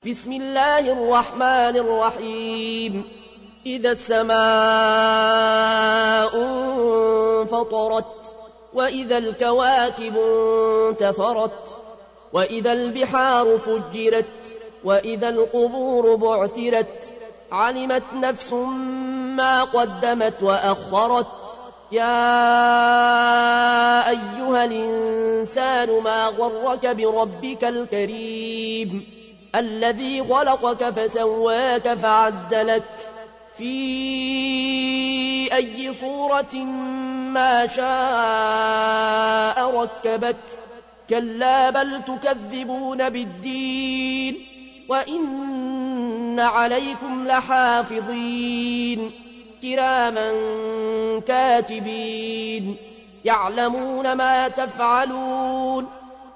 بسم الله الرحمن الرحيم إذا السماء انفطرت وإذا الكواكب انتثرت وإذا البحار فجرت وإذا القبور بعثرت علمت نفس ما قدمت وأخرت يا أيها الإنسان ما غرك بربك الكريم الذي خلقك فسواك فعدلك في أي صورة ما شاء ركبك كلا بل تكذبون بالدين وإن عليكم لحافظين كراما كاتبين يعلمون ما تفعلون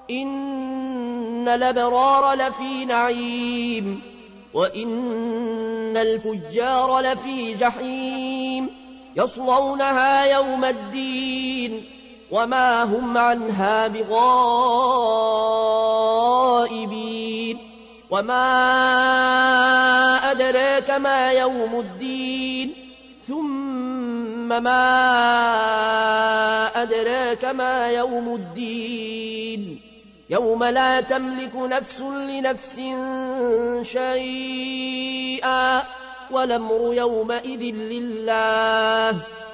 إن الأبرار لفي نعيم وإن الفجار لفي جحيم يصلونها يوم الدين وما هم عنها بغائبين وما أدراك ما يوم الدين ثم ما أدراك ما يوم الدين يوم لا تملك نفس لنفس شيئا والأمر يومئذ لله